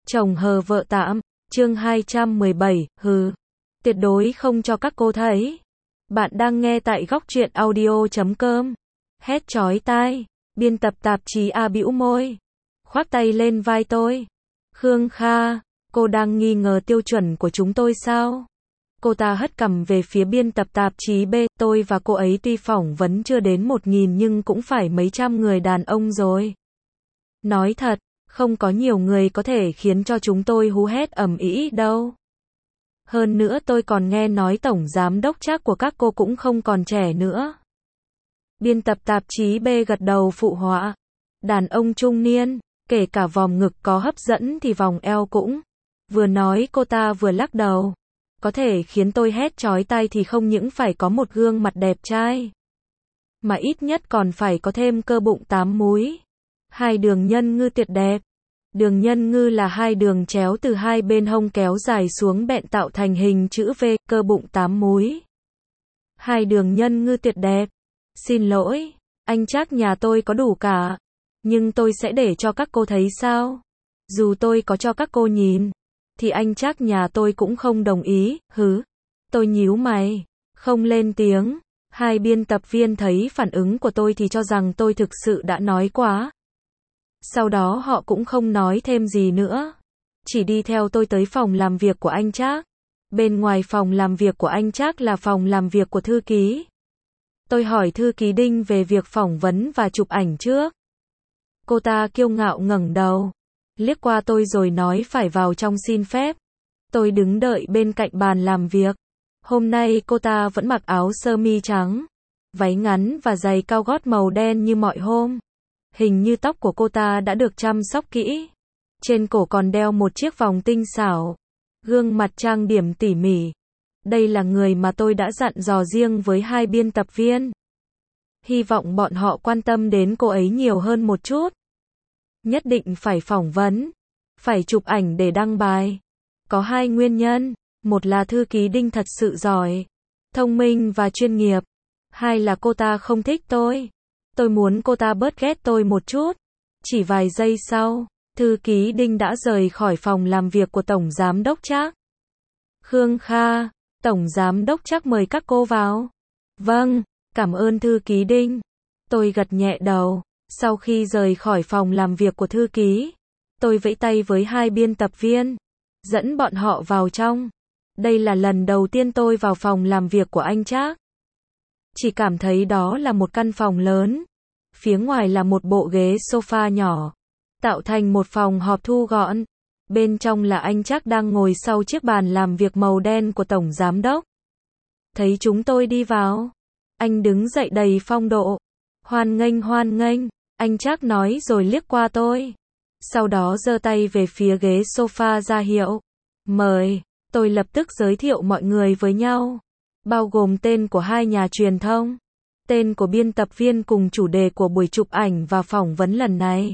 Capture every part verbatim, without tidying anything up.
Chồng hờ vợ tạm, chương hai trăm mười bảy, hừ. Tuyệt đối không cho các cô thấy. Bạn đang nghe tại góc truyện audio chấm com. Hét chói tai, biên tập tạp chí A bĩu môi. Khoác tay lên vai tôi. Khương Kha, cô đang nghi ngờ tiêu chuẩn của chúng tôi sao? Cô ta hất cằm về phía biên tập tạp chí B, tôi và cô ấy tuy phỏng vấn chưa đến một nghìn nhưng cũng phải mấy trăm người đàn ông rồi. Nói thật, không có nhiều người có thể khiến cho chúng tôi hú hét ầm ĩ đâu. Hơn nữa tôi còn nghe nói tổng giám đốc chắc của các cô cũng không còn trẻ nữa. Biên tập tạp chí B gật đầu phụ họa. Đàn ông trung niên, kể cả vòng ngực có hấp dẫn thì vòng eo cũng. Vừa nói cô ta vừa lắc đầu. Có thể khiến tôi hét chói tai thì không những phải có một gương mặt đẹp trai, mà ít nhất còn phải có thêm cơ bụng tám múi. Hai đường nhân ngư tuyệt đẹp. Đường nhân ngư là hai đường chéo từ hai bên hông kéo dài xuống bẹn tạo thành hình chữ V, cơ bụng tám múi. Hai đường nhân ngư tuyệt đẹp. Xin lỗi, anh chắc nhà tôi có đủ cả. Nhưng tôi sẽ để cho các cô thấy sao? Dù tôi có cho các cô nhìn, thì anh chắc nhà tôi cũng không đồng ý, hứ. Tôi nhíu mày, không lên tiếng. Hai biên tập viên thấy phản ứng của tôi thì cho rằng tôi thực sự đã nói quá. Sau đó họ cũng không nói thêm gì nữa. Chỉ đi theo tôi tới phòng làm việc của anh Trác. Bên ngoài phòng làm việc của anh Trác là phòng làm việc của thư ký. Tôi hỏi thư ký Đinh về việc phỏng vấn và chụp ảnh trước. Cô ta kiêu ngạo ngẩng đầu, liếc qua tôi rồi nói phải vào trong xin phép. Tôi đứng đợi bên cạnh bàn làm việc. Hôm nay cô ta vẫn mặc áo sơ mi trắng, váy ngắn và giày cao gót màu đen như mọi hôm. Hình như tóc của cô ta đã được chăm sóc kỹ. Trên cổ còn đeo một chiếc vòng tinh xảo. Gương mặt trang điểm tỉ mỉ. Đây là người mà tôi đã dặn dò riêng với hai biên tập viên. Hy vọng bọn họ quan tâm đến cô ấy nhiều hơn một chút. Nhất định phải phỏng vấn, phải chụp ảnh để đăng bài. Có hai nguyên nhân. Một là thư ký Đinh thật sự giỏi, thông minh và chuyên nghiệp. Hai là cô ta không thích tôi. Tôi muốn cô ta bớt ghét tôi một chút. Chỉ vài giây sau, thư ký Đinh đã rời khỏi phòng làm việc của Tổng Giám đốc Trác. Khương Kha, Tổng Giám đốc Trác mời các cô vào. Vâng, cảm ơn thư ký Đinh. Tôi gật nhẹ đầu. Sau khi rời khỏi phòng làm việc của thư ký, tôi vẫy tay với hai biên tập viên, dẫn bọn họ vào trong. Đây là lần đầu tiên tôi vào phòng làm việc của anh Trác. Chỉ cảm thấy đó là một căn phòng lớn. Phía ngoài là một bộ ghế sofa nhỏ, tạo thành một phòng họp thu gọn. Bên trong là anh Trác đang ngồi sau chiếc bàn làm việc màu đen của Tổng Giám đốc. Thấy chúng tôi đi vào, anh đứng dậy đầy phong độ. Hoan nghênh hoan nghênh, anh Trác nói rồi liếc qua tôi. Sau đó giơ tay về phía ghế sofa ra hiệu. Mời, tôi lập tức giới thiệu mọi người với nhau. Bao gồm tên của hai nhà truyền thông, tên của biên tập viên cùng chủ đề của buổi chụp ảnh và phỏng vấn lần này.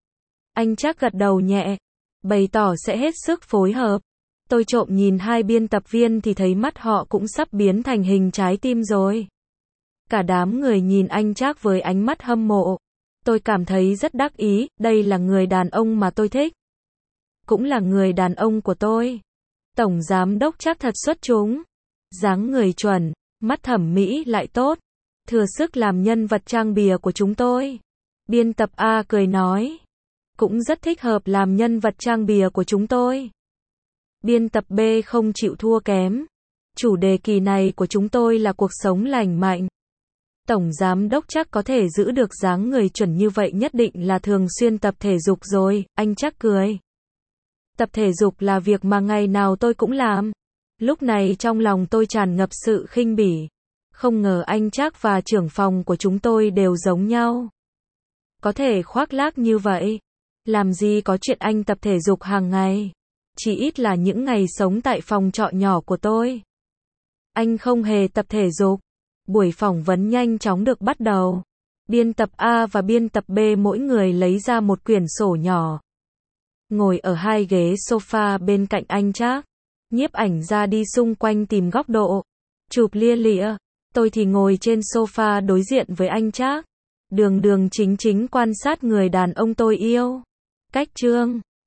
Anh Trác gật đầu nhẹ, bày tỏ sẽ hết sức phối hợp. Tôi trộm nhìn hai biên tập viên thì thấy mắt họ cũng sắp biến thành hình trái tim rồi. Cả đám người nhìn anh Trác với ánh mắt hâm mộ. Tôi cảm thấy rất đắc ý, đây là người đàn ông mà tôi thích. Cũng là người đàn ông của tôi. Tổng Giám đốc Trác thật xuất chúng. Dáng người chuẩn, mắt thẩm mỹ lại tốt. Thừa sức làm nhân vật trang bìa của chúng tôi. Biên tập A cười nói. Cũng rất thích hợp làm nhân vật trang bìa của chúng tôi. Biên tập B không chịu thua kém. Chủ đề kỳ này của chúng tôi là cuộc sống lành mạnh. Tổng Giám đốc Trác có thể giữ được dáng người chuẩn như vậy nhất định là thường xuyên tập thể dục rồi, anh Trác cười. Tập thể dục là việc mà ngày nào tôi cũng làm. Lúc này trong lòng tôi tràn ngập sự khinh bỉ. Không ngờ anh Trác và trưởng phòng của chúng tôi đều giống nhau. Có thể khoác lác như vậy. Làm gì có chuyện anh tập thể dục hàng ngày. Chỉ ít là những ngày sống tại phòng trọ nhỏ của tôi. Anh không hề tập thể dục. Buổi phỏng vấn nhanh chóng được bắt đầu. Biên tập A và biên tập B mỗi người lấy ra một quyển sổ nhỏ. Ngồi ở hai ghế sofa bên cạnh anh Trác. Nhiếp ảnh ra đi xung quanh tìm góc độ. Chụp lia lịa. Tôi thì ngồi trên sofa đối diện với anh Trác. Đường đường chính chính quan sát người đàn ông tôi yêu. Cách chương.